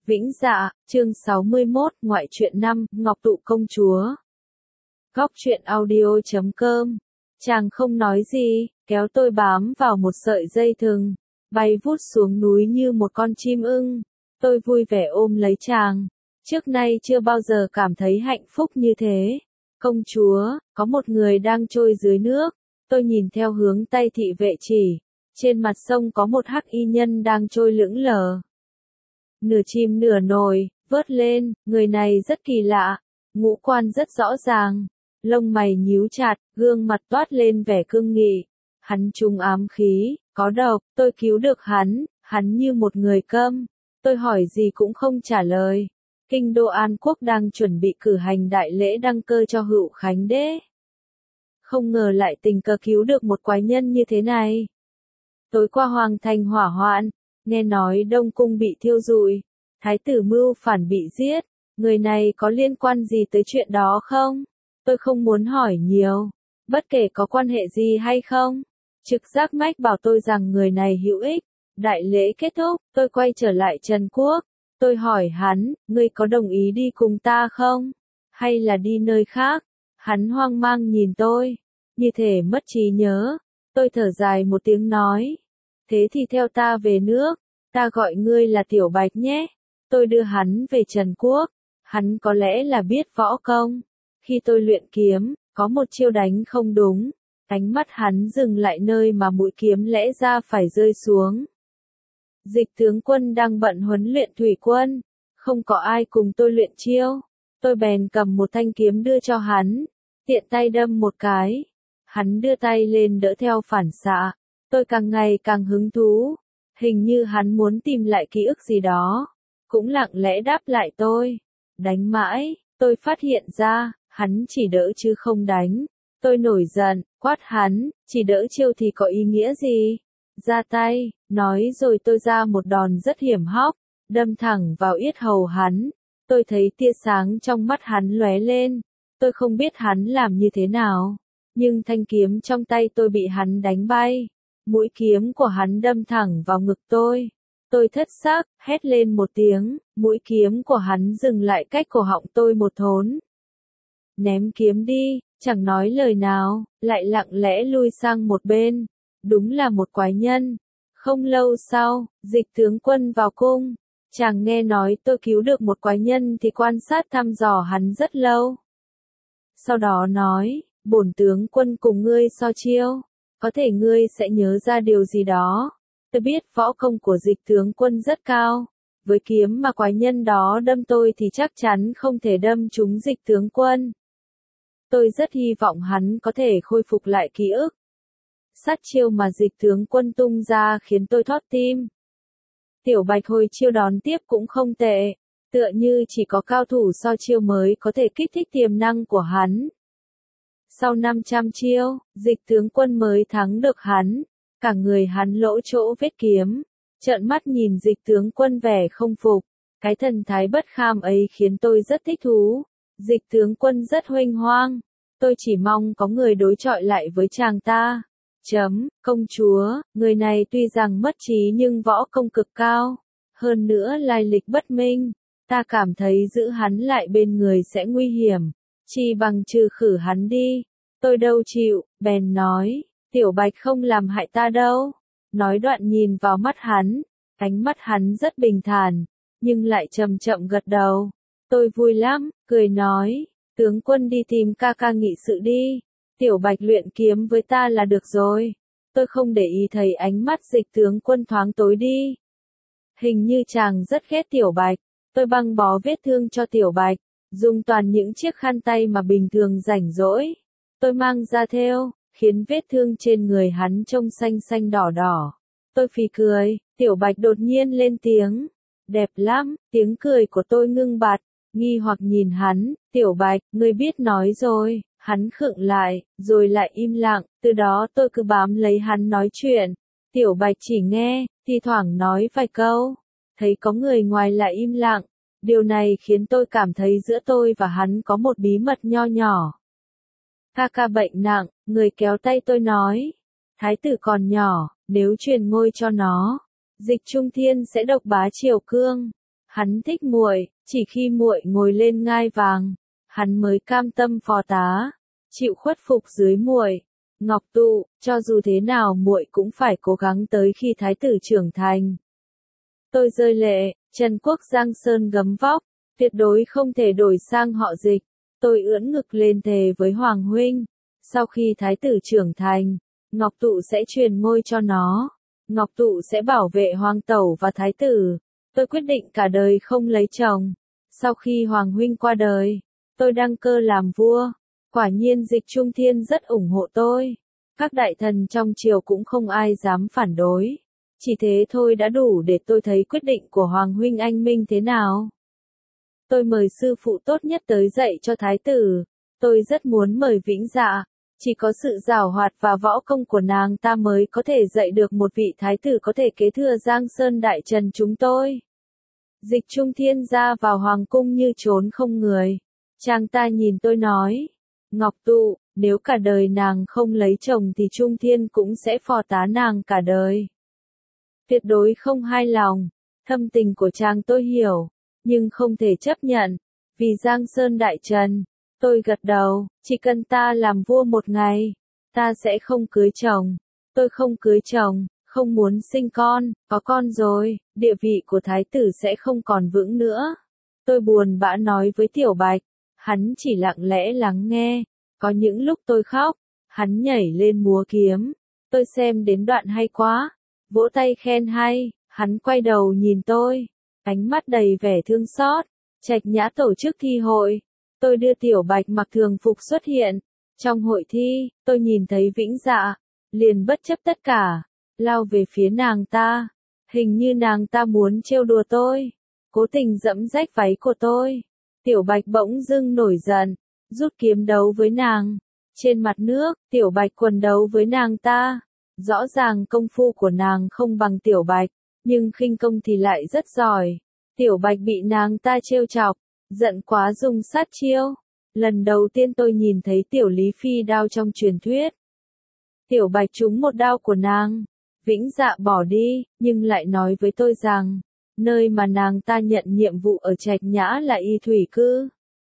Vĩnh Dạ, chương 61, ngoại truyện 5, Ngọc Tụ công chúa. Góc truyện audio.com. Chàng không nói gì, kéo tôi bám vào một sợi dây thừng, bay vút xuống núi như một con chim ưng. Tôi vui vẻ ôm lấy chàng. Trước nay chưa bao giờ cảm thấy hạnh phúc như thế. Công chúa, có một người đang trôi dưới nước. Tôi nhìn theo hướng tay thị vệ chỉ. Trên mặt sông có một hắc y nhân đang trôi lững lờ. Nửa chim nửa nổi, vớt lên, người này rất kỳ lạ, ngũ quan rất rõ ràng, lông mày nhíu chặt, gương mặt toát lên vẻ cương nghị. Hắn trúng ám khí, có độc, tôi cứu được hắn như một người câm. Tôi hỏi gì cũng không trả lời. Kinh đô An Quốc đang chuẩn bị cử hành đại lễ đăng cơ cho Hựu Khánh Đế. Không ngờ lại tình cờ cứu được một quái nhân như thế này. Tối qua Hoàng thành hỏa hoạn, nghe nói Đông Cung bị thiêu rụi, Thái tử mưu phản bị giết, người này có liên quan gì tới chuyện đó không? Tôi không muốn hỏi nhiều, bất kể có quan hệ gì hay không. Trực giác mách bảo tôi rằng người này hữu ích. Đại lễ kết thúc, tôi quay trở lại Trần Quốc. Tôi hỏi hắn, ngươi có đồng ý đi cùng ta không? Hay là đi nơi khác? Hắn hoang mang nhìn tôi, như thể mất trí nhớ. Tôi thở dài một tiếng nói. Thế thì theo ta về nước, ta gọi ngươi là Tiểu Bạch nhé. Tôi đưa hắn về Trần Quốc, hắn có lẽ là biết võ công. Khi tôi luyện kiếm, có một chiêu đánh không đúng, ánh mắt hắn dừng lại nơi mà mũi kiếm lẽ ra phải rơi xuống. Dịch tướng quân đang bận huấn luyện thủy quân, không có ai cùng tôi luyện chiêu. Tôi bèn cầm một thanh kiếm đưa cho hắn, tiện tay đâm một cái. Hắn đưa tay lên đỡ theo phản xạ. Tôi càng ngày càng hứng thú, hình như hắn muốn tìm lại ký ức gì đó, cũng lặng lẽ đáp lại tôi. Đánh mãi, tôi phát hiện ra, hắn chỉ đỡ chứ không đánh. Tôi nổi giận, quát hắn, chỉ đỡ chiêu thì có ý nghĩa gì? Ra tay, nói rồi tôi ra một đòn rất hiểm hóc, đâm thẳng vào yết hầu hắn. Tôi thấy tia sáng trong mắt hắn lóe lên, tôi không biết hắn làm như thế nào, nhưng thanh kiếm trong tay tôi bị hắn đánh bay. Mũi kiếm của hắn đâm thẳng vào ngực tôi. Tôi thất xác, hét lên một tiếng, mũi kiếm của hắn dừng lại cách cổ họng tôi một thốn. Ném kiếm đi, chẳng nói lời nào, lại lặng lẽ lui sang một bên. Đúng là một quái nhân. Không lâu sau, Dịch tướng quân vào cung. Chàng nghe nói tôi cứu được một quái nhân thì quan sát thăm dò hắn rất lâu. Sau đó nói, bổn tướng quân cùng ngươi so chiêu. Có thể ngươi sẽ nhớ ra điều gì đó. Tôi biết võ công của Dịch tướng quân rất cao. Với kiếm mà quái nhân đó đâm tôi thì chắc chắn không thể đâm trúng Dịch tướng quân. Tôi rất hy vọng hắn có thể khôi phục lại ký ức. Sát chiêu mà Dịch tướng quân tung ra khiến tôi thót tim. Tiểu Bạch hồi chiêu đón tiếp cũng không tệ. Tựa như chỉ có cao thủ so chiêu mới có thể kích thích tiềm năng của hắn. Sau 500 chiêu, Dịch tướng quân mới thắng được hắn. Cả người hắn lỗ chỗ vết kiếm. Trợn mắt nhìn Dịch tướng quân vẻ không phục. Cái thần thái bất kham ấy khiến tôi rất thích thú. Dịch tướng quân rất huênh hoang. Tôi chỉ mong có người đối chọi lại với chàng ta. Công chúa, người này tuy rằng mất trí nhưng võ công cực cao. Hơn nữa lai lịch bất minh. Ta cảm thấy giữ hắn lại bên người sẽ nguy hiểm. Chỉ bằng trừ khử hắn đi. Tôi đâu chịu, bèn nói, Tiểu Bạch không làm hại ta đâu. Nói đoạn nhìn vào mắt hắn, ánh mắt hắn rất bình thản, nhưng lại chậm chậm gật đầu. Tôi vui lắm, cười nói, tướng quân đi tìm ca ca nghị sự đi. Tiểu Bạch luyện kiếm với ta là được rồi. Tôi không để ý thấy ánh mắt Dịch tướng quân thoáng tối đi. Hình như chàng rất ghét Tiểu Bạch. Tôi băng bó vết thương cho Tiểu Bạch, dùng toàn những chiếc khăn tay mà bình thường rảnh rỗi. Tôi mang ra thêu, khiến vết thương trên người hắn trông xanh xanh đỏ đỏ. Tôi phì cười, Tiểu Bạch đột nhiên lên tiếng. Đẹp lắm, tiếng cười của tôi ngưng bặt, nghi hoặc nhìn hắn. Tiểu Bạch, ngươi biết nói rồi. Hắn khựng lại, rồi lại im lặng. Từ đó tôi cứ bám lấy hắn nói chuyện. Tiểu Bạch chỉ nghe, thi thoảng nói vài câu. Thấy có người ngoài lại im lặng. Điều này khiến tôi cảm thấy giữa tôi và hắn có một bí mật nho nhỏ. Ca ca bệnh nặng, người kéo tay tôi nói. Thái tử còn nhỏ, nếu truyền ngôi cho nó, Dịch Trung Thiên sẽ độc bá Triều Cương. Hắn thích muội, chỉ khi muội ngồi lên ngai vàng, hắn mới cam tâm phò tá, chịu khuất phục dưới muội. Ngọc Tụ, cho dù thế nào muội cũng phải cố gắng tới khi thái tử trưởng thành. Tôi rơi lệ, Trần Quốc Giang Sơn gấm vóc, tuyệt đối không thể đổi sang họ Dịch. Tôi ưỡn ngực lên thề với Hoàng huynh, sau khi thái tử trưởng thành, Ngọc Tụ sẽ truyền ngôi cho nó. Ngọc Tụ sẽ bảo vệ hoàng tẩu và thái tử. Tôi quyết định cả đời không lấy chồng. Sau khi Hoàng huynh qua đời, tôi đăng cơ làm vua. Quả nhiên Dịch Trung Thiên rất ủng hộ tôi. Các đại thần trong triều cũng không ai dám phản đối. Chỉ thế thôi đã đủ để tôi thấy quyết định của Hoàng huynh anh minh thế nào. Tôi mời sư phụ tốt nhất tới dạy cho thái tử. Tôi rất muốn mời Vĩnh Dạ. Chỉ có sự giàu hoạt và võ công của nàng ta mới có thể dạy được một vị thái tử có thể kế thừa Giang Sơn Đại Trần chúng tôi. Dịch Trung Thiên ra vào hoàng cung như trốn không người. Chàng ta nhìn tôi nói, Ngọc Tụ, nếu cả đời nàng không lấy chồng thì Trung Thiên cũng sẽ phò tá nàng cả đời. Tuyệt đối không hài lòng. Thâm tình của chàng tôi hiểu, nhưng không thể chấp nhận. Vì Giang Sơn Đại Trần, tôi gật đầu, chỉ cần ta làm vua một ngày, ta sẽ không cưới chồng. Tôi không cưới chồng, không muốn sinh con, có con rồi, địa vị của thái tử sẽ không còn vững nữa. Tôi buồn bã nói với Tiểu Bạch, hắn chỉ lặng lẽ lắng nghe. Có những lúc tôi khóc, hắn nhảy lên múa kiếm. Tôi xem đến đoạn hay quá, vỗ tay khen hay, hắn quay đầu nhìn tôi, ánh mắt đầy vẻ thương xót. Trạch Nhã tổ chức thi hội, tôi đưa Tiểu Bạch mặc thường phục xuất hiện. Trong hội thi, tôi nhìn thấy Vĩnh Dạ, liền bất chấp tất cả, lao về phía nàng ta. Hình như nàng ta muốn trêu đùa tôi, cố tình giẫm rách váy của tôi. Tiểu Bạch bỗng dưng nổi giận, rút kiếm đấu với nàng. Trên mặt nước, Tiểu Bạch quần đấu với nàng ta. Rõ ràng công phu của nàng không bằng Tiểu Bạch, nhưng khinh công thì lại rất giỏi. Tiểu Bạch bị nàng ta trêu chọc, giận quá dùng sát chiêu. Lần đầu tiên tôi nhìn thấy Tiểu Lý Phi đao trong truyền thuyết. Tiểu Bạch trúng một đao của nàng. Vĩnh Dạ bỏ đi, nhưng lại nói với tôi rằng, nơi mà nàng ta nhận nhiệm vụ ở Trạch Nhã là y thủy cư.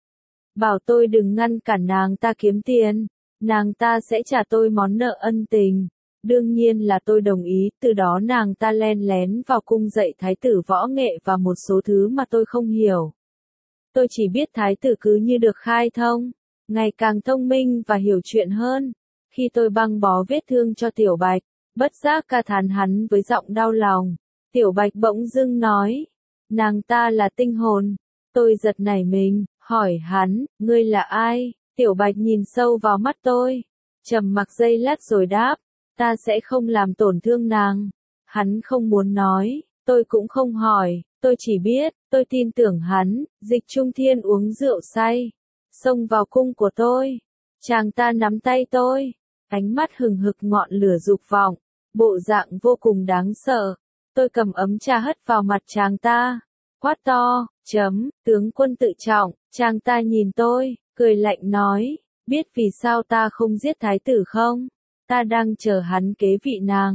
Bảo tôi đừng ngăn cản nàng ta kiếm tiền, nàng ta sẽ trả tôi món nợ ân tình. Đương nhiên là tôi đồng ý, từ đó nàng ta len lén vào cung dạy thái tử võ nghệ và một số thứ mà tôi không hiểu. Tôi chỉ biết thái tử cứ như được khai thông, ngày càng thông minh và hiểu chuyện hơn. Khi tôi băng bó vết thương cho Tiểu Bạch, bất giác ca thán hắn với giọng đau lòng. Tiểu Bạch bỗng dưng nói, nàng ta là tinh hồn. Tôi giật nảy mình, hỏi hắn, ngươi là ai? Tiểu Bạch nhìn sâu vào mắt tôi, trầm mặc giây lát rồi đáp, ta sẽ không làm tổn thương nàng. Hắn không muốn nói, tôi cũng không hỏi, tôi chỉ biết, tôi tin tưởng hắn. Dịch Trung Thiên uống rượu say, xông vào cung của tôi. Chàng ta nắm tay tôi, ánh mắt hừng hực ngọn lửa dục vọng, bộ dạng vô cùng đáng sợ. Tôi cầm ấm trà hất vào mặt chàng ta, quát to, tướng quân tự trọng. Chàng ta nhìn tôi, cười lạnh nói, biết vì sao ta không giết thái tử không? Ta đang chờ hắn kế vị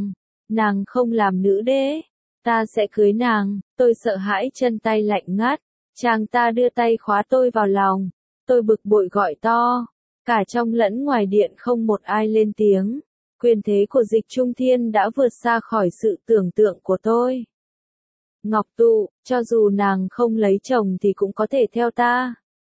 nàng không làm nữ đế, ta sẽ cưới nàng. Tôi sợ hãi chân tay lạnh ngắt, chàng ta đưa tay khóa tôi vào lòng, tôi bực bội gọi to, cả trong lẫn ngoài điện không một ai lên tiếng. Quyền thế của Dịch Trung Thiên đã vượt xa khỏi sự tưởng tượng của tôi. Ngọc Tụ, cho dù nàng không lấy chồng thì cũng có thể theo ta.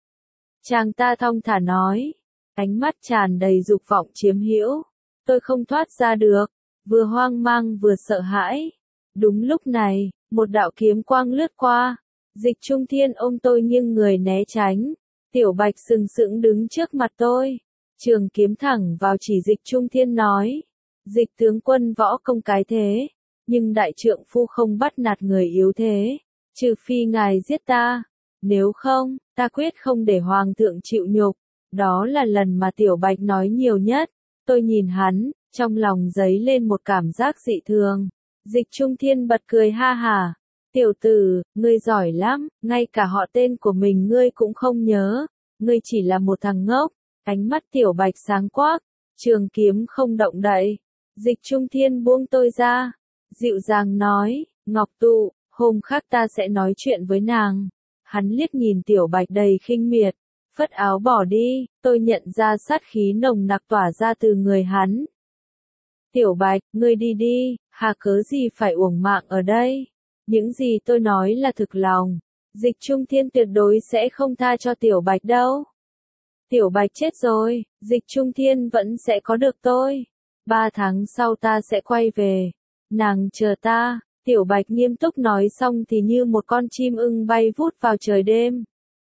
Chàng ta thong thả nói, ánh mắt tràn đầy dục vọng chiếm hữu. Tôi không thoát ra được, vừa hoang mang vừa sợ hãi. Đúng lúc này, một đạo kiếm quang lướt qua. Dịch Trung Thiên ôm tôi nghiêng người né tránh. Tiểu Bạch sừng sững đứng trước mặt tôi. Trường kiếm thẳng vào chỉ Dịch Trung Thiên nói. Dịch tướng quân võ công cái thế, nhưng đại trượng phu không bắt nạt người yếu thế. Trừ phi ngài giết ta. Nếu không, ta quyết không để hoàng thượng chịu nhục. Đó là lần mà Tiểu Bạch nói nhiều nhất. Tôi nhìn hắn, trong lòng dấy lên một cảm giác dị thường. Dịch Trung Thiên bật cười ha hả. Tiểu tử, ngươi giỏi lắm, ngay cả họ tên của mình ngươi cũng không nhớ. Ngươi chỉ là một thằng ngốc. Ánh mắt Tiểu Bạch sáng quắc, trường kiếm không động đậy. Dịch Trung Thiên buông tôi ra, dịu dàng nói, Ngọc Tụ, Hôm khác ta sẽ nói chuyện với nàng. Hắn liếc nhìn Tiểu Bạch đầy khinh miệt, phất áo bỏ đi, tôi nhận ra sát khí nồng nặc tỏa ra từ người hắn. Tiểu Bạch, ngươi đi đi, hà cớ gì phải uổng mạng ở đây? Những gì tôi nói là thực lòng. Dịch Trung Thiên tuyệt đối sẽ không tha cho Tiểu Bạch đâu. Tiểu Bạch chết rồi, Dịch Trung Thiên vẫn sẽ có được tôi. 3 tháng sau ta sẽ quay về. Nàng chờ ta. Tiểu Bạch nghiêm túc nói xong thì như một con chim ưng bay vút vào trời đêm.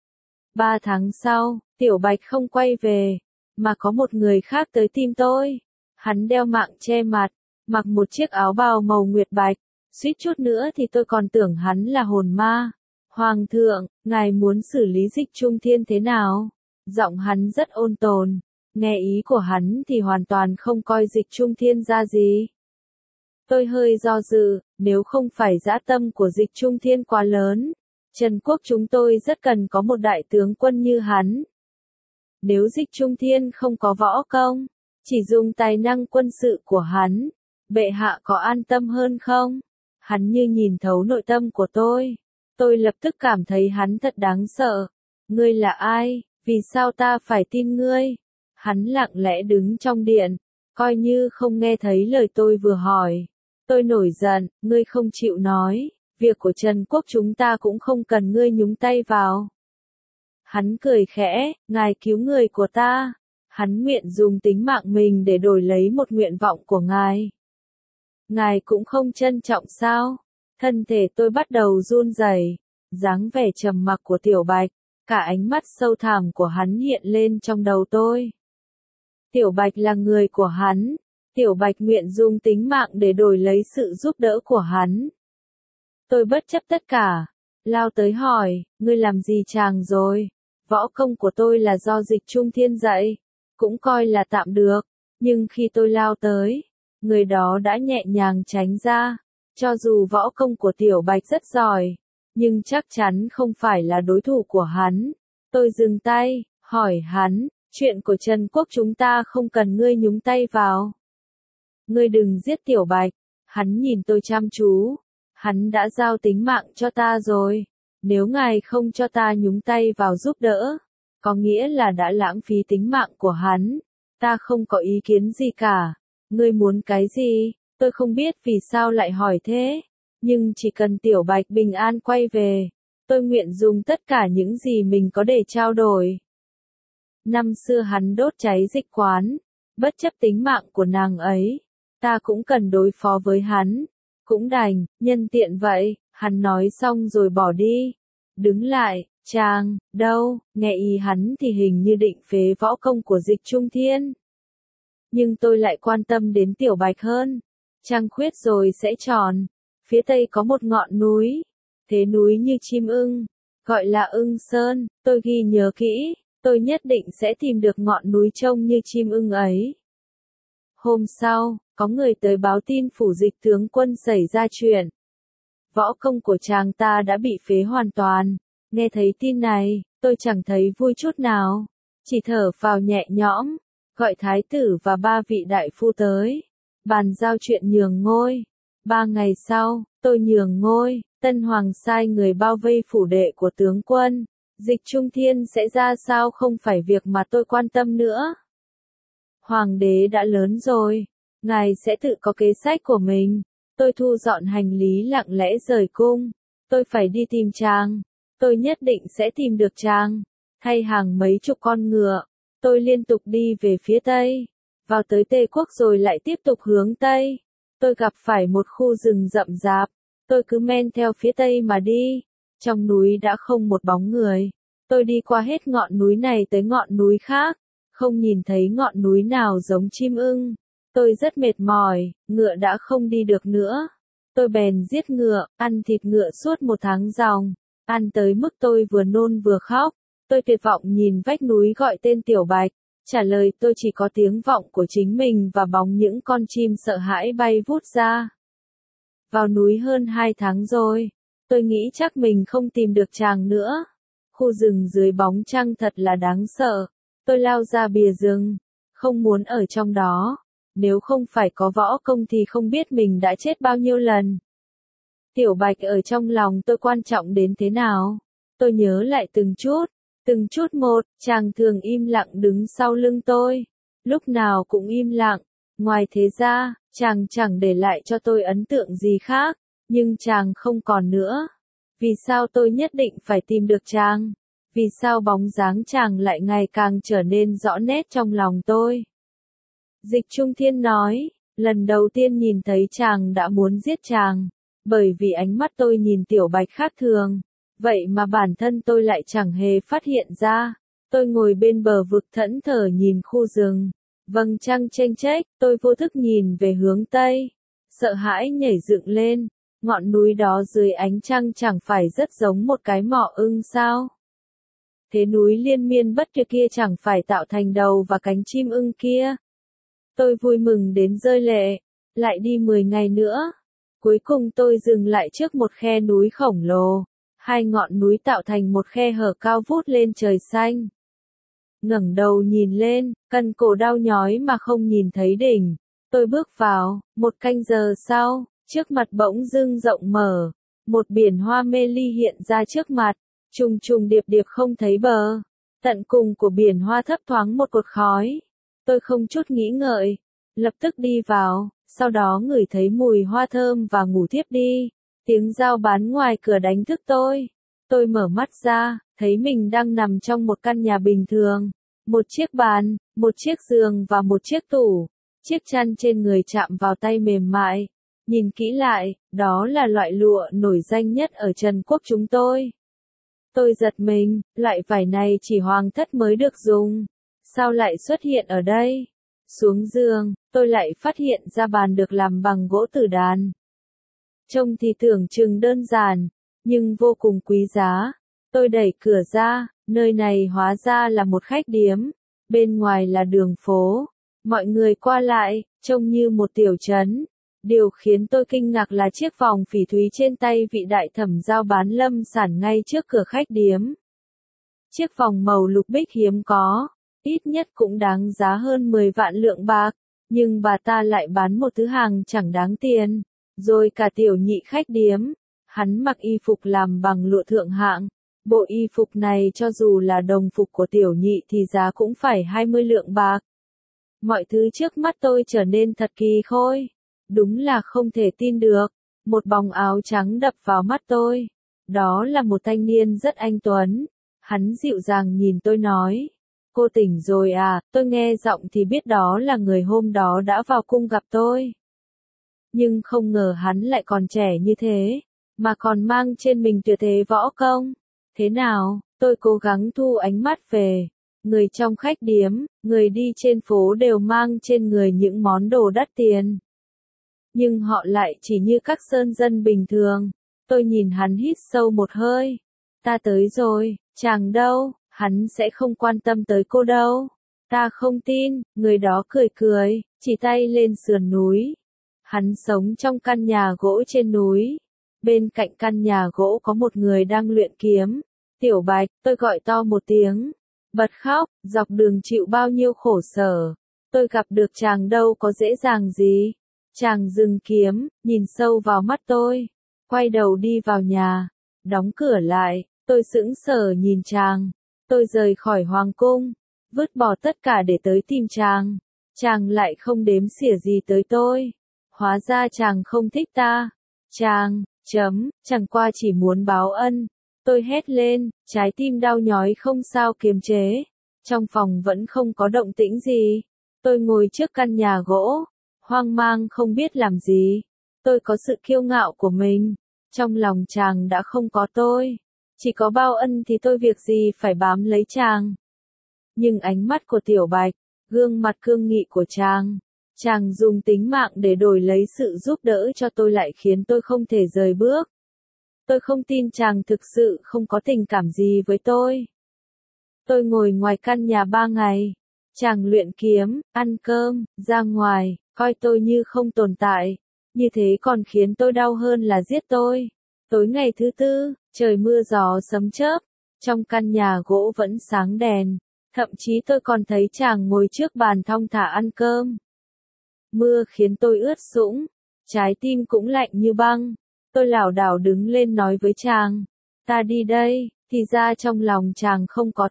3 tháng sau, Tiểu Bạch không quay về, mà có một người khác tới tìm tôi. Hắn đeo mạng che mặt, mặc một chiếc áo bào màu nguyệt bạch, suýt chút nữa thì tôi còn tưởng hắn là hồn ma. Hoàng thượng, ngài muốn xử lý Dịch Trung Thiên thế nào? Giọng hắn rất ôn tồn, nghe ý của hắn thì hoàn toàn không coi Dịch Trung Thiên ra gì. Tôi hơi do dự, nếu không phải dã tâm của Dịch Trung Thiên quá lớn, Trần quốc chúng tôi rất cần có một đại tướng quân như hắn. Nếu Dịch Trung Thiên không có võ công, chỉ dùng tài năng quân sự của hắn, bệ hạ có an tâm hơn không? Hắn như nhìn thấu nội tâm của tôi. Tôi lập tức cảm thấy hắn thật đáng sợ. Ngươi là ai? Vì sao ta phải tin ngươi? Hắn lặng lẽ đứng trong điện, coi như không nghe thấy lời tôi vừa hỏi. Tôi nổi giận, ngươi không chịu nói, việc của Trần quốc chúng ta cũng không cần ngươi nhúng tay vào. Hắn cười khẽ, ngài cứu người của ta. Hắn nguyện dùng tính mạng mình để đổi lấy một nguyện vọng của ngài. Ngài cũng không trân trọng sao? Thân thể tôi bắt đầu run rẩy, dáng vẻ trầm mặc của Tiểu Bạch, cả ánh mắt sâu thẳm của hắn hiện lên trong đầu tôi. Tiểu Bạch là người của hắn, Tiểu Bạch nguyện dùng tính mạng để đổi lấy sự giúp đỡ của hắn. Tôi bất chấp tất cả, lao tới hỏi, ngươi làm gì chàng rồi? Võ công của tôi là do Dịch Trung Thiên dạy, cũng coi là tạm được, nhưng khi tôi lao tới, người đó đã nhẹ nhàng tránh ra. Cho dù võ công của Tiểu Bạch rất giỏi, nhưng chắc chắn không phải là đối thủ của hắn. Tôi dừng tay, hỏi hắn, chuyện của Trần quốc chúng ta không cần ngươi nhúng tay vào. Ngươi đừng giết Tiểu Bạch. Hắn nhìn tôi chăm chú. Hắn đã giao tính mạng cho ta rồi. Nếu ngài không cho ta nhúng tay vào giúp đỡ, có nghĩa là đã lãng phí tính mạng của hắn. Ta không có ý kiến gì cả. Ngươi muốn cái gì? Tôi không biết vì sao lại hỏi thế. Nhưng chỉ cần Tiểu Bạch bình an quay về, tôi nguyện dùng tất cả những gì mình có để trao đổi. Năm xưa hắn đốt cháy dịch quán, bất chấp tính mạng của nàng ấy. Ta cũng cần đối phó với hắn. Cũng đành, nhân tiện vậy, hắn nói xong rồi bỏ đi. Đứng lại, chàng, đâu, nghe ý hắn thì hình như định phế võ công của Dịch Trung Thiên. Nhưng tôi lại quan tâm đến Tiểu Bạch hơn. Trăng khuyết rồi sẽ tròn. Phía tây có một ngọn núi. Thế núi như chim ưng. Gọi là Ưng Sơn. Tôi ghi nhớ kỹ. Tôi nhất định sẽ tìm được ngọn núi trông như chim ưng ấy. Hôm sau, có người tới báo tin phủ Dịch tướng quân xảy ra chuyện. Võ công của chàng ta đã bị phế hoàn toàn. Nghe thấy tin này, tôi chẳng thấy vui chút nào. Chỉ thở phào nhẹ nhõm. Gọi thái tử và 3 vị đại phu tới. Bàn giao chuyện nhường ngôi. 3 ngày sau, tôi nhường ngôi. Tân hoàng sai người bao vây phủ đệ của tướng quân. Dịch Trung Thiên sẽ ra sao không phải việc mà tôi quan tâm nữa. Hoàng đế đã lớn rồi. Ngài sẽ tự có kế sách của mình. Tôi thu dọn hành lý lặng lẽ rời cung. Tôi phải đi tìm chàng. Tôi nhất định sẽ tìm được chàng. Thay hàng mấy chục con ngựa, tôi liên tục đi về phía tây. Vào tới Tề quốc rồi lại tiếp tục hướng tây. Tôi gặp phải một khu rừng rậm rạp. Tôi cứ men theo phía tây mà đi. Trong núi đã không một bóng người. Tôi đi qua hết ngọn núi này tới ngọn núi khác. Không nhìn thấy ngọn núi nào giống chim ưng. Tôi rất mệt mỏi, ngựa đã không đi được nữa. Tôi bèn giết ngựa, ăn thịt ngựa suốt 1 tháng ròng. Ăn tới mức tôi vừa nôn vừa khóc. Tôi tuyệt vọng nhìn vách núi gọi tên Tiểu Bạch. Trả lời tôi chỉ có tiếng vọng của chính mình và bóng những con chim sợ hãi bay vút ra. Vào núi hơn 2 tháng rồi. Tôi nghĩ chắc mình không tìm được chàng nữa. Khu rừng dưới bóng trăng thật là đáng sợ. Tôi lao ra bìa rừng. Không muốn ở trong đó. Nếu không phải có võ công thì không biết mình đã chết bao nhiêu lần. Tiểu Bạch ở trong lòng tôi quan trọng đến thế nào? Tôi nhớ lại từng chút một, chàng thường im lặng đứng sau lưng tôi. Lúc nào cũng im lặng. Ngoài thế ra, chàng chẳng để lại cho tôi ấn tượng gì khác. Nhưng chàng không còn nữa. Vì sao tôi nhất định phải tìm được chàng? Vì sao bóng dáng chàng lại ngày càng trở nên rõ nét trong lòng tôi? Dịch Trung Thiên nói, lần đầu tiên nhìn thấy chàng đã muốn giết chàng. Bởi vì ánh mắt tôi nhìn Tiểu Bạch khác thường. Vậy mà bản thân tôi lại chẳng hề phát hiện ra. Tôi ngồi bên bờ vực thẫn thờ nhìn khu rừng. Vầng trăng chênh chếch, tôi vô thức nhìn về hướng Tây. Sợ hãi nhảy dựng lên. Ngọn núi đó dưới ánh trăng chẳng phải rất giống một cái mỏ ưng sao? Thế núi liên miên bất tuyệt kia chẳng phải tạo thành đầu và cánh chim ưng kia. Tôi vui mừng đến rơi lệ. Lại đi 10 ngày nữa. Cuối cùng tôi dừng lại trước một khe núi khổng lồ. Hai ngọn núi tạo thành một khe hở cao vút lên trời xanh. Ngẩng đầu nhìn lên, cân cổ đau nhói mà không nhìn thấy đỉnh. Tôi bước vào, 1 canh giờ sau, trước mặt bỗng dưng rộng mở. Một biển hoa mê ly hiện ra trước mặt, trùng trùng điệp điệp không thấy bờ. Tận cùng của biển hoa thấp thoáng một cột khói. Tôi không chút nghĩ ngợi, lập tức đi vào, sau đó ngửi thấy mùi hoa thơm và ngủ thiếp đi. Tiếng giao bán ngoài cửa đánh thức tôi. Tôi mở mắt ra, thấy mình đang nằm trong một căn nhà bình thường. Một chiếc bàn, một chiếc giường và một chiếc tủ. Chiếc chăn trên người chạm vào tay mềm mại. Nhìn kỹ lại, đó là loại lụa nổi danh nhất ở Trần Quốc chúng tôi. Tôi giật mình, loại vải này chỉ hoàng thất mới được dùng. Sao lại xuất hiện ở đây? Xuống giường, tôi lại phát hiện ra bàn được làm bằng gỗ tử đàn. Trông thì tưởng chừng đơn giản, nhưng vô cùng quý giá. Tôi đẩy cửa ra, nơi này hóa ra là một khách điếm. Bên ngoài là đường phố. Mọi người qua lại, trông như một tiểu trấn. Điều khiến tôi kinh ngạc là chiếc vòng phỉ thúy trên tay vị đại thẩm giao bán lâm sản ngay trước cửa khách điếm. Chiếc vòng màu lục bích hiếm có, ít nhất cũng đáng giá hơn 10 vạn lượng bạc, nhưng bà ta lại bán một thứ hàng chẳng đáng tiền. Rồi cả tiểu nhị khách điếm, hắn mặc y phục làm bằng lụa thượng hạng. Bộ y phục này cho dù là đồng phục của tiểu nhị thì giá cũng phải 20 lượng bạc. Mọi thứ trước mắt tôi trở nên thật kỳ khôi. Đúng là không thể tin được. Một bóng áo trắng đập vào mắt tôi. Đó là một thanh niên rất anh tuấn. Hắn dịu dàng nhìn tôi nói. Cô tỉnh rồi à, tôi nghe giọng thì biết đó là người hôm đó đã vào cung gặp tôi. Nhưng không ngờ hắn lại còn trẻ như thế, mà còn mang trên mình tuyệt thế võ công. Thế nào, tôi cố gắng thu ánh mắt về. Người trong khách điếm, người đi trên phố đều mang trên người những món đồ đắt tiền. Nhưng họ lại chỉ như các sơn dân bình thường. Tôi nhìn hắn hít sâu một hơi. Ta tới rồi, chàng đâu, hắn sẽ không quan tâm tới cô đâu. Ta không tin, người đó cười cười, chỉ tay lên sườn núi. Hắn sống trong căn nhà gỗ trên núi. Bên cạnh căn nhà gỗ có một người đang luyện kiếm. Tiểu Bạch, tôi gọi to một tiếng. Bật khóc, dọc đường chịu bao nhiêu khổ sở. Tôi gặp được chàng đâu có dễ dàng gì. Chàng dừng kiếm, nhìn sâu vào mắt tôi. Quay đầu đi vào nhà. Đóng cửa lại, tôi sững sờ nhìn chàng. Tôi rời khỏi hoàng cung. Vứt bỏ tất cả để tới tìm chàng. Chàng lại không đếm xỉa gì tới tôi. Hóa ra chàng không thích ta. Chàng, chẳng qua chỉ muốn báo ân. Tôi hét lên, trái tim đau nhói không sao kiềm chế. Trong phòng vẫn không có động tĩnh gì. Tôi ngồi trước căn nhà gỗ, hoang mang không biết làm gì. Tôi có sự kiêu ngạo của mình. Trong lòng chàng đã không có tôi. Chỉ có bao ân thì tôi việc gì phải bám lấy chàng. Nhưng ánh mắt của Tiểu Bạch, gương mặt cương nghị của chàng dùng tính mạng để đổi lấy sự giúp đỡ cho tôi lại khiến tôi không thể rời bước. Tôi không tin chàng thực sự không có tình cảm gì với tôi. Tôi ngồi ngoài căn nhà 3 ngày. Chàng luyện kiếm, ăn cơm, ra ngoài, coi tôi như không tồn tại. Như thế còn khiến tôi đau hơn là giết tôi. Tối ngày thứ 4, trời mưa gió sấm chớp. Trong căn nhà gỗ vẫn sáng đèn. Thậm chí tôi còn thấy chàng ngồi trước bàn thong thả ăn cơm. Mưa khiến tôi ướt sũng. Trái tim cũng lạnh như băng. Tôi lảo đảo đứng lên nói với chàng, ta đi đây, thì ra trong lòng chàng không có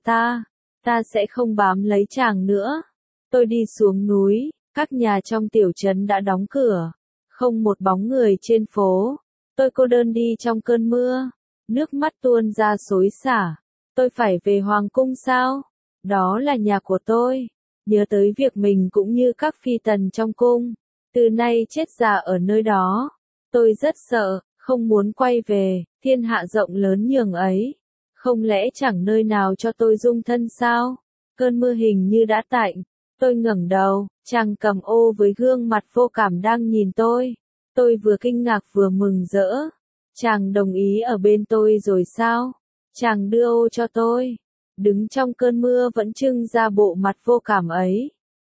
ta sẽ không bám lấy chàng nữa. Tôi đi xuống núi, các nhà trong tiểu trấn đã đóng cửa, không một bóng người trên phố. Tôi cô đơn đi trong cơn mưa, nước mắt tuôn ra xối xả. Tôi phải về hoàng cung sao? Đó là nhà của tôi. Nhớ tới việc mình cũng như các phi tần trong cung, từ nay chết già ở nơi đó. Tôi rất sợ, không muốn quay về, thiên hạ rộng lớn nhường ấy. Không lẽ chẳng nơi nào cho tôi dung thân sao? Cơn mưa hình như đã tạnh. Tôi ngẩng đầu, chàng cầm ô với gương mặt vô cảm đang nhìn tôi. Tôi vừa kinh ngạc vừa mừng rỡ. Chàng đồng ý ở bên tôi rồi sao? Chàng đưa ô cho tôi. Đứng trong cơn mưa vẫn trưng ra bộ mặt vô cảm ấy.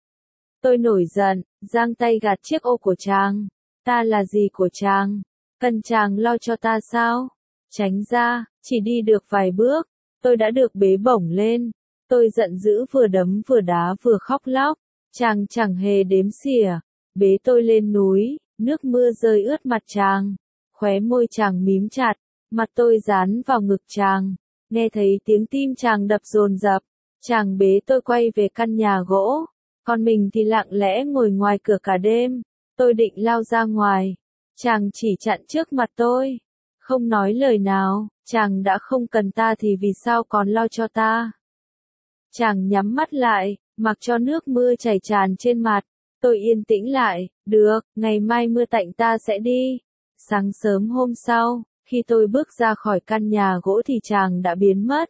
Tôi nổi giận, giang tay gạt chiếc ô của chàng. Ta là gì của chàng? Cần chàng lo cho ta sao? Tránh ra, chỉ đi được vài bước, tôi đã được bế bổng lên. Tôi giận dữ vừa đấm vừa đá vừa khóc lóc. Chàng chẳng hề đếm xỉa, bế tôi lên núi, nước mưa rơi ướt mặt chàng. Khóe môi chàng mím chặt, mặt tôi dán vào ngực chàng. Nghe thấy tiếng tim chàng đập dồn dập, chàng bế tôi quay về căn nhà gỗ. Còn mình thì lặng lẽ ngồi ngoài cửa cả đêm. Tôi định lao ra ngoài, chàng chỉ chặn trước mặt tôi. Không nói lời nào, chàng đã không cần ta thì vì sao còn lo cho ta. Chàng nhắm mắt lại, mặc cho nước mưa chảy tràn trên mặt. Tôi yên tĩnh lại, được, ngày mai mưa tạnh ta sẽ đi. Sáng sớm hôm sau, khi tôi bước ra khỏi căn nhà gỗ thì chàng đã biến mất.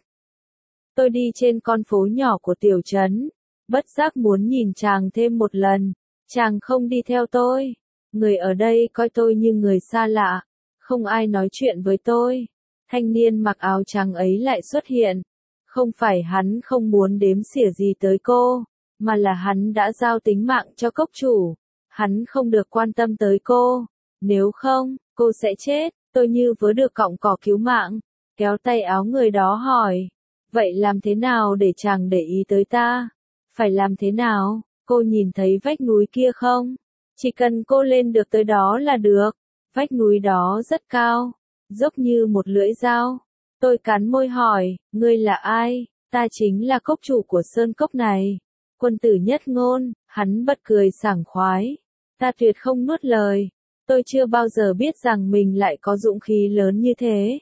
Tôi đi trên con phố nhỏ của tiểu trấn, bất giác muốn nhìn chàng thêm một lần. Chàng không đi theo tôi. Người ở đây coi tôi như người xa lạ. Không ai nói chuyện với tôi. Thanh niên mặc áo trắng ấy lại xuất hiện. Không phải hắn không muốn đếm xỉa gì tới cô, mà là hắn đã giao tính mạng cho cốc chủ. Hắn không được quan tâm tới cô. Nếu không, cô sẽ chết. Tôi như vớ được cọng cỏ cứu mạng. Kéo tay áo người đó hỏi. Vậy làm thế nào để chàng để ý tới ta? Phải làm thế nào? Cô nhìn thấy vách núi kia không? Chỉ cần cô lên được tới đó là được. Vách núi đó rất cao, dốc như một lưỡi dao. Tôi cắn môi hỏi, ngươi là ai? Ta chính là cốc chủ của sơn cốc này. Quân tử nhất ngôn, hắn bật cười sảng khoái. Ta tuyệt không nuốt lời. Tôi chưa bao giờ biết rằng mình lại có dũng khí lớn như thế.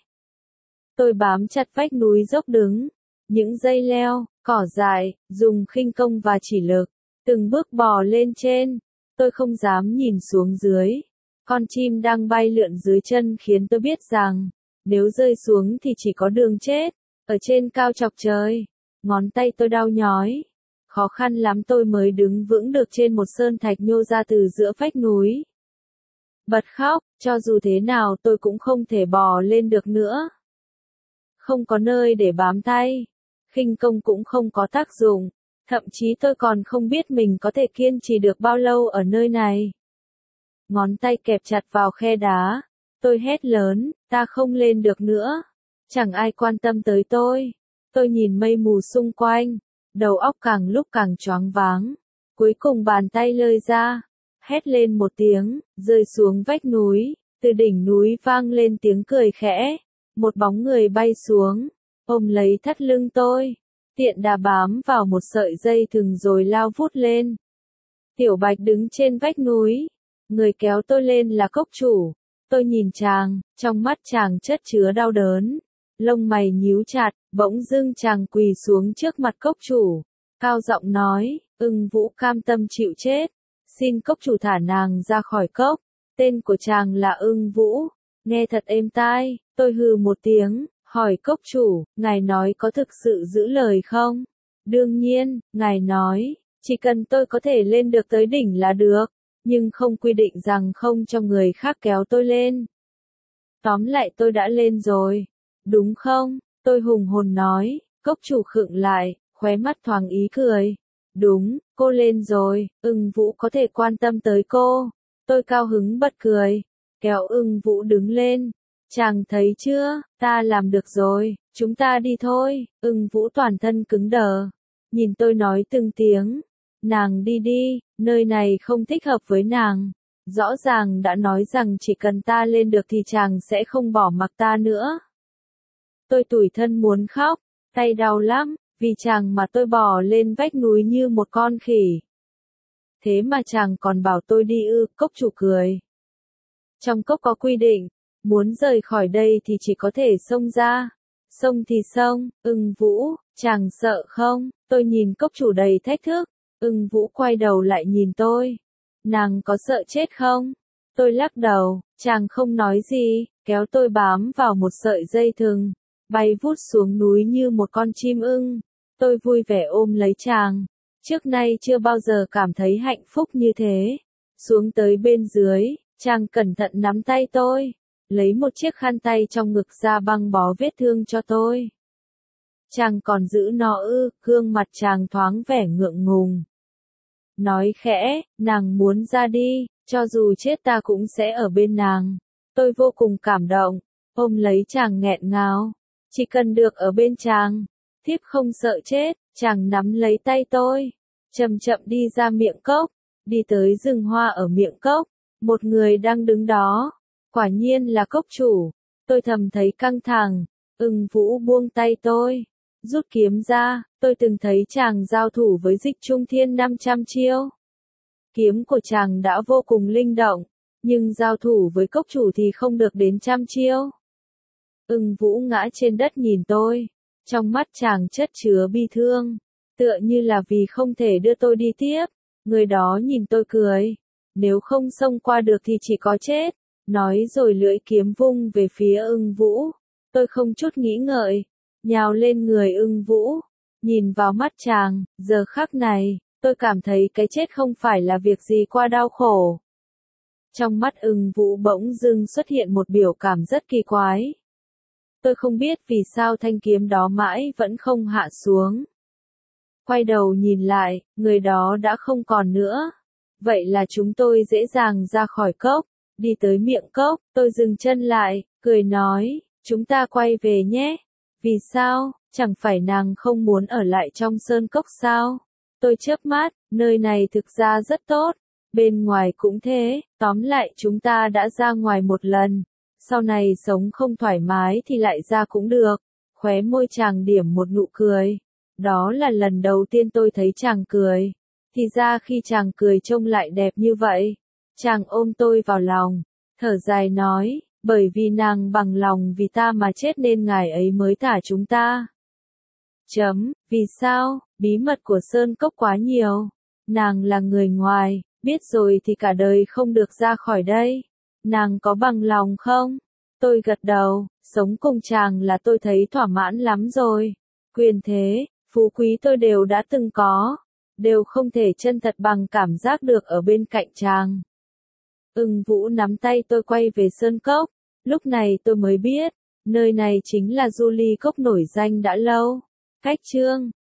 Tôi bám chặt vách núi dốc đứng. Những dây leo, cỏ dại, dùng khinh công và chỉ lực. Từng bước bò lên trên. Tôi không dám nhìn xuống dưới. Con chim đang bay lượn dưới chân khiến tôi biết rằng, nếu rơi xuống thì chỉ có đường chết. Ở trên cao chọc trời, ngón tay tôi đau nhói. Khó khăn lắm tôi mới đứng vững được trên một sơn thạch nhô ra từ giữa vách núi. Bật khóc, cho dù thế nào tôi cũng không thể bò lên được nữa. Không có nơi để bám tay. Khinh công cũng không có tác dụng. Thậm chí tôi còn không biết mình có thể kiên trì được bao lâu ở nơi này. Ngón tay kẹp chặt vào khe đá. Tôi hét lớn, ta không lên được nữa. Chẳng ai quan tâm tới tôi. Tôi nhìn mây mù xung quanh. Đầu óc càng lúc càng choáng váng. Cuối cùng bàn tay lơi ra. Hét lên một tiếng, rơi xuống vách núi. Từ đỉnh núi vang lên tiếng cười khẽ. Một bóng người bay xuống, ôm lấy thắt lưng tôi. Tiện đà bám vào một sợi dây thừng rồi lao vút lên. Tiểu Bạch đứng trên vách núi. Người kéo tôi lên là cốc chủ. Tôi nhìn chàng, trong mắt chàng chất chứa đau đớn. Lông mày nhíu chặt, bỗng dưng chàng quỳ xuống trước mặt cốc chủ. Cao giọng nói, Ưng Vũ cam tâm chịu chết. Xin cốc chủ thả nàng ra khỏi cốc. Tên của chàng là Ưng Vũ. Nghe thật êm tai, tôi hừ một tiếng, hỏi cốc chủ, ngài nói có thực sự giữ lời không? Đương nhiên, ngài nói, chỉ cần tôi có thể lên được tới đỉnh là được, nhưng không quy định rằng không cho người khác kéo tôi lên. Tóm lại tôi đã lên rồi, đúng không? Tôi hùng hồn nói, cốc chủ khựng lại, khóe mắt thoáng ý cười. Đúng, cô lên rồi, Ưng Vũ có thể quan tâm tới cô. Tôi cao hứng bật cười, kéo Ưng Vũ đứng lên. Chàng thấy chưa, ta làm được rồi, chúng ta đi thôi. Ưng Vũ toàn thân cứng đờ. Nhìn tôi nói từng tiếng. Nàng đi đi, nơi này không thích hợp với nàng. Rõ ràng đã nói rằng chỉ cần ta lên được thì chàng sẽ không bỏ mặc ta nữa. Tôi tủi thân muốn khóc, tay đau lắm, vì chàng mà tôi bò lên vách núi như một con khỉ. Thế mà chàng còn bảo tôi đi ư, cốc chủ cười. Trong cốc có quy định, muốn rời khỏi đây thì chỉ có thể xông ra. Xông thì xông, Ưng Vũ, chàng sợ không? Tôi nhìn cốc chủ đầy thách thức, Ưng Vũ quay đầu lại nhìn tôi. Nàng có sợ chết không? Tôi lắc đầu, chàng không nói gì, kéo tôi bám vào một sợi dây thừng, bay vút xuống núi như một con chim ưng. Tôi vui vẻ ôm lấy chàng. Trước nay chưa bao giờ cảm thấy hạnh phúc như thế. Xuống tới bên dưới, chàng cẩn thận nắm tay tôi, lấy một chiếc khăn tay trong ngực ra băng bó vết thương cho tôi. Chàng còn giữ nó ư? Gương mặt chàng thoáng vẻ ngượng ngùng. Nói khẽ, nàng muốn ra đi, cho dù chết ta cũng sẽ ở bên nàng. Tôi vô cùng cảm động, ôm lấy chàng nghẹn ngào. Chỉ cần được ở bên chàng, thiếp không sợ chết. Chàng nắm lấy tay tôi, chậm chậm đi ra miệng cốc, đi tới rừng hoa ở miệng cốc. Một người đang đứng đó, quả nhiên là cốc chủ. Tôi thầm thấy căng thẳng. Ưng Vũ buông tay tôi, rút kiếm ra. Tôi từng thấy chàng giao thủ với Dịch Trung Thiên 500 chiêu. Kiếm của chàng đã vô cùng linh động, nhưng giao thủ với cốc chủ thì không được đến 100 chiêu. Ưng Vũ ngã trên đất nhìn tôi, trong mắt chàng chất chứa bi thương, tựa như là vì không thể đưa tôi đi tiếp. Người đó nhìn tôi cười, nếu không xông qua được thì chỉ có chết, nói rồi lưỡi kiếm vung về phía Ưng Vũ. Tôi không chút nghĩ ngợi, nhào lên người Ưng Vũ, nhìn vào mắt chàng. Giờ khắc này, tôi cảm thấy cái chết không phải là việc gì quá đau khổ. Trong mắt Ưng Vũ bỗng dưng xuất hiện một biểu cảm rất kỳ quái. Tôi không biết vì sao thanh kiếm đó mãi vẫn không hạ xuống. Quay đầu nhìn lại, người đó đã không còn nữa. Vậy là chúng tôi dễ dàng ra khỏi cốc, đi tới miệng cốc. Tôi dừng chân lại, cười nói, chúng ta quay về nhé. Vì sao? Chẳng phải nàng không muốn ở lại trong sơn cốc sao? Tôi chớp mắt, nơi này thực ra rất tốt, bên ngoài cũng thế. Tóm lại chúng ta đã ra ngoài một lần, sau này sống không thoải mái thì lại ra cũng được. Khóe môi chàng điểm một nụ cười. Đó là lần đầu tiên tôi thấy chàng cười. Thì ra khi chàng cười trông lại đẹp như vậy. Chàng ôm tôi vào lòng, thở dài nói, bởi vì nàng bằng lòng vì ta mà chết nên ngài ấy mới thả chúng ta. Vì sao? Bí mật của Sơn Cốc quá nhiều. Nàng là người ngoài, biết rồi thì cả đời không được ra khỏi đây. Nàng có bằng lòng không? Tôi gật đầu, sống cùng chàng là tôi thấy thỏa mãn lắm rồi. Quyền thế, phú quý tôi đều đã từng có, đều không thể chân thật bằng cảm giác được ở bên cạnh chàng. Ưng Vũ nắm tay tôi quay về Sơn Cốc. Lúc này tôi mới biết, nơi này chính là Du Ly Cốc nổi danh đã lâu. Cách chương